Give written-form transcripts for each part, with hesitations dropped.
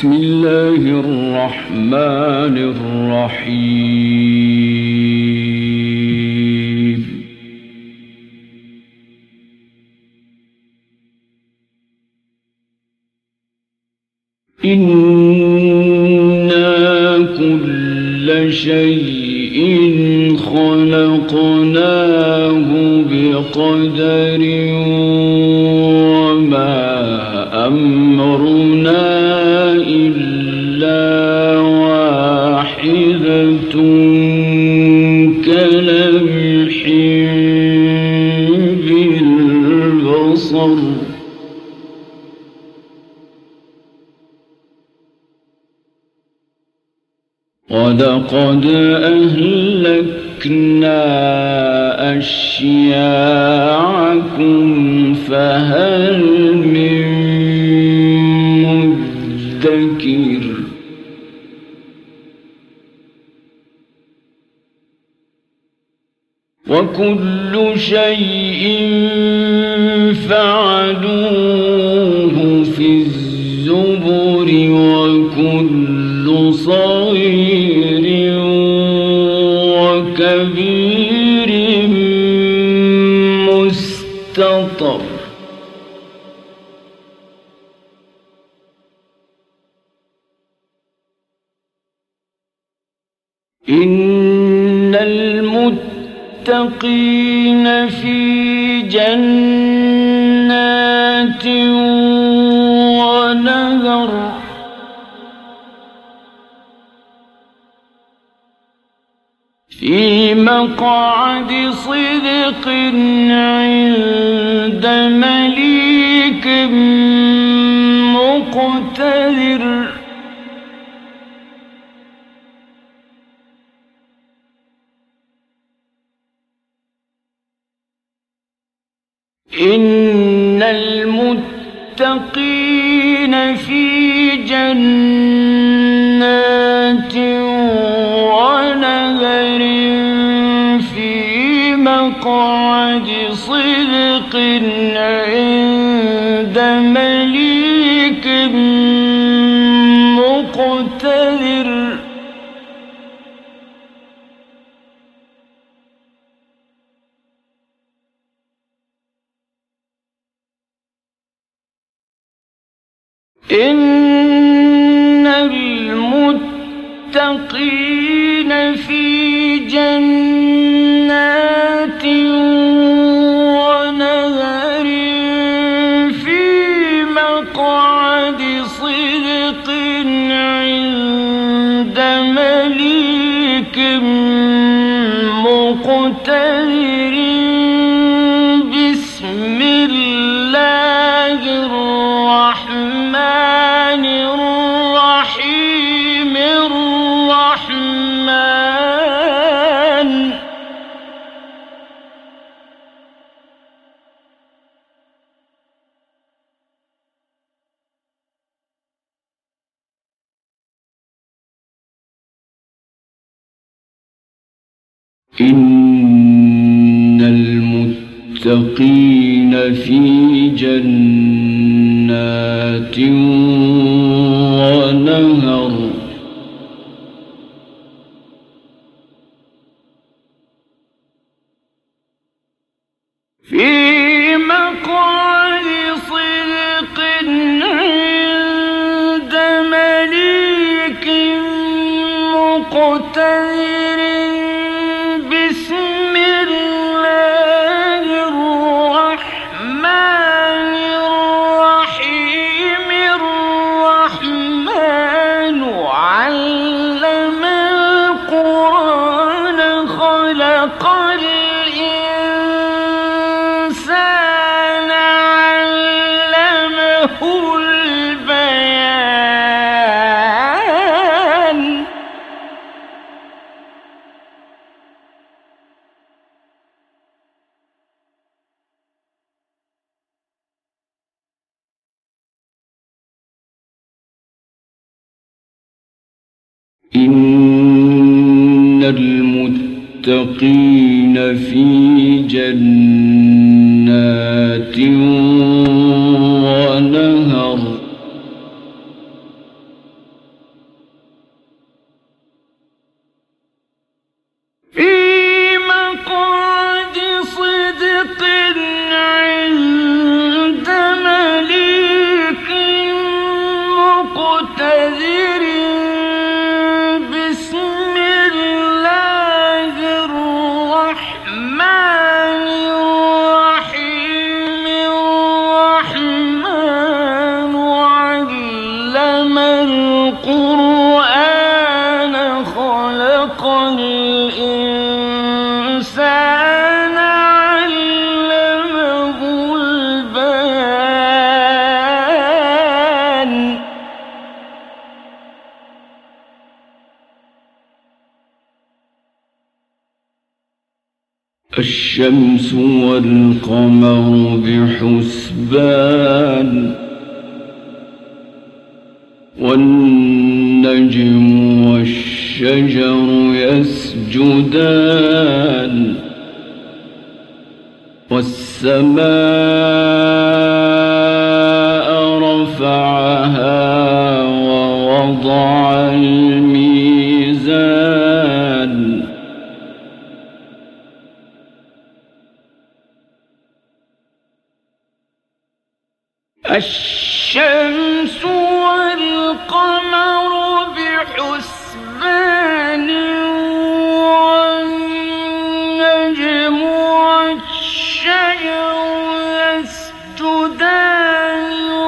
بسم الله الرحمن الرحيم. إنا كل شيء خلقناه بقدر وما أمرنا إلا واحدة كلمح بالبصر ولقد أهلكنا أشياعكم فهل من مدكر وكل شيء فعلوه في الزبر وكل صغير وكبير مستطر إن المتقين في جنات ونهر في مقعد صدق عند مليك مقتدر إن المتقين في جنات ونهر في مقعد صدق عند مليك مقتدر إن المتقين في جنات ونهر في مقعد صدق عند مليك مقتدر بسم الله الرحمن الرحيم الرحمن إن المتقين في جنات ونهر في مقعد صدق عند مليك مقتدر بسم الله الرحمن الرحيم الرحمن علم القرآن خلق الإنسان علمه البيان إن المتقين في جنات ونهر منذر بسم الله الرحمن الرحيم الرحمن علم القرآن خلق الإنسان علمه البيان الشمس والقمر بحسبان والنجم والشجر يسجدان والسماء رفعها ووضع الميزان الشمس والقمر بحسبان والنجم والشجر يسجدان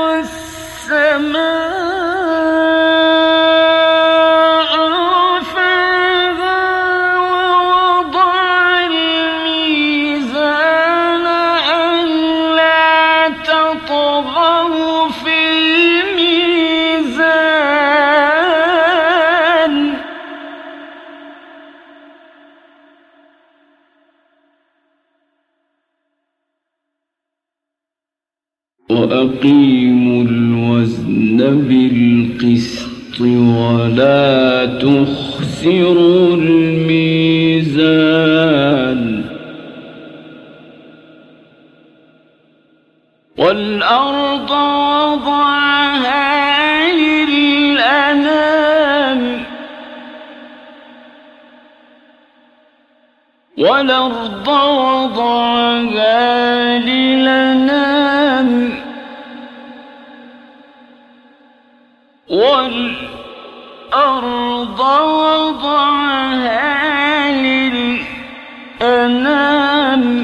والسماء رفعها ووضع الميزان ألا تطغوا في الميزان وأقيموا الوزن بالقسط ولا تخسروا الميزان والأرض وضعها للأنام والأرض وضعها للأنام والأرض وضعها للأنام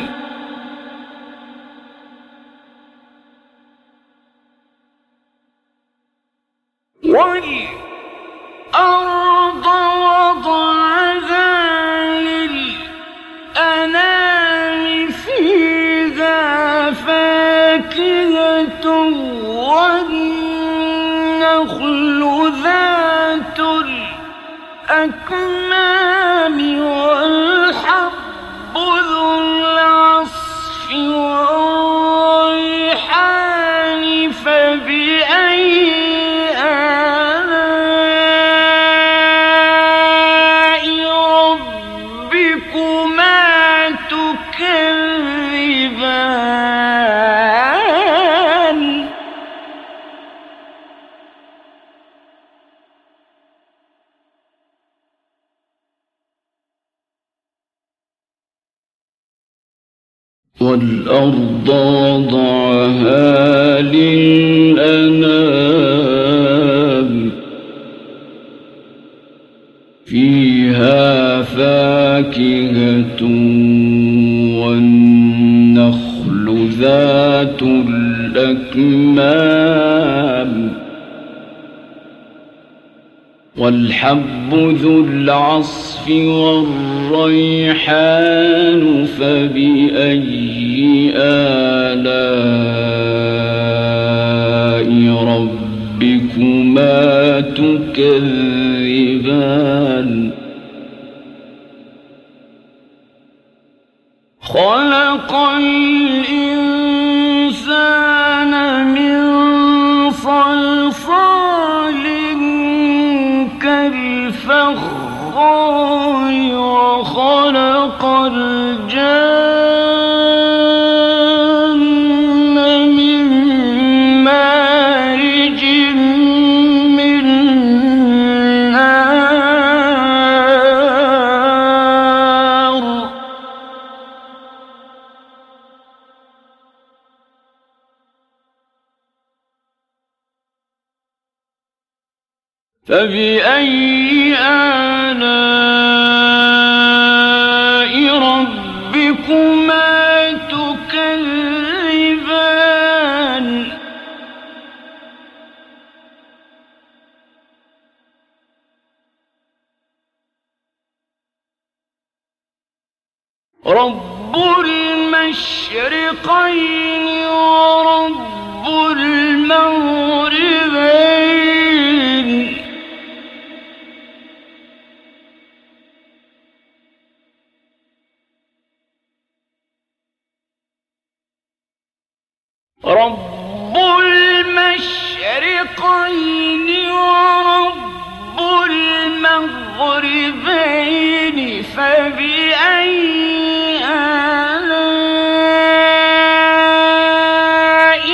والأرض وضعها للأنام فيها فاكهة والنخل ذات الأكمام والحب ذو العصف والريحان فبأي آلاء ربكما تكذبان والأرض وضعها للأنام فيها فاكهة والنخل ذات الأكمام والحب ذو العصف والريحان فبأي آلاء ربكما تكذبان خلق الإنسان من صلصال كالفخار وخلق الجن من مارج من نار فبأي آلاء ربكما تكذبان رب المشرقين ورب المغربين رب المشرقين ورب المغربين فبأي آلاء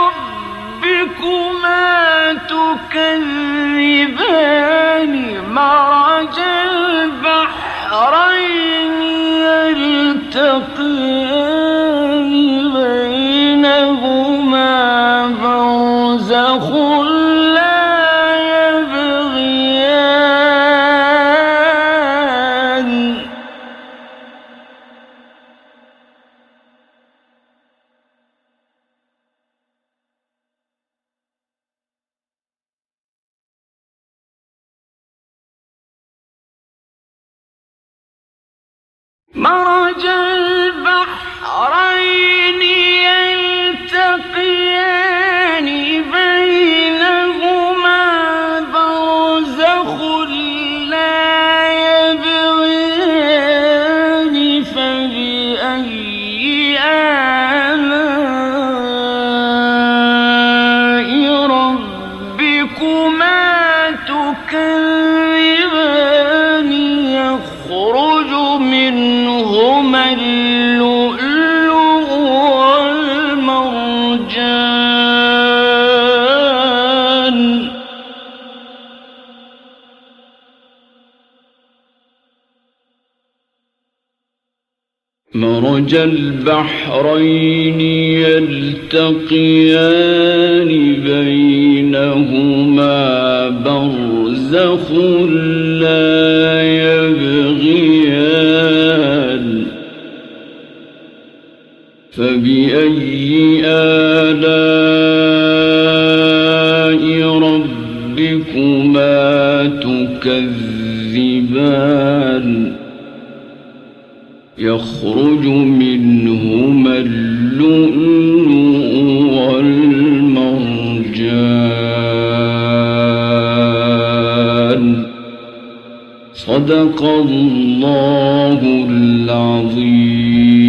ربكما تكذبان مرج البحرين يلتقيان بينهما برزخ لا يبغيان مرج البحرين يلتقيان بينهما برزخ لا يبغيان فبأي آلاء ربكما تكذبان يخرج منهما اللؤلؤ والمرجان مرج البحرين يلتقيان بينهما برزخ لا يبغيان فبأي آلاء ربكما تكذبان يخرج منهما اللؤلؤ والمرجان صدق الله العظيم.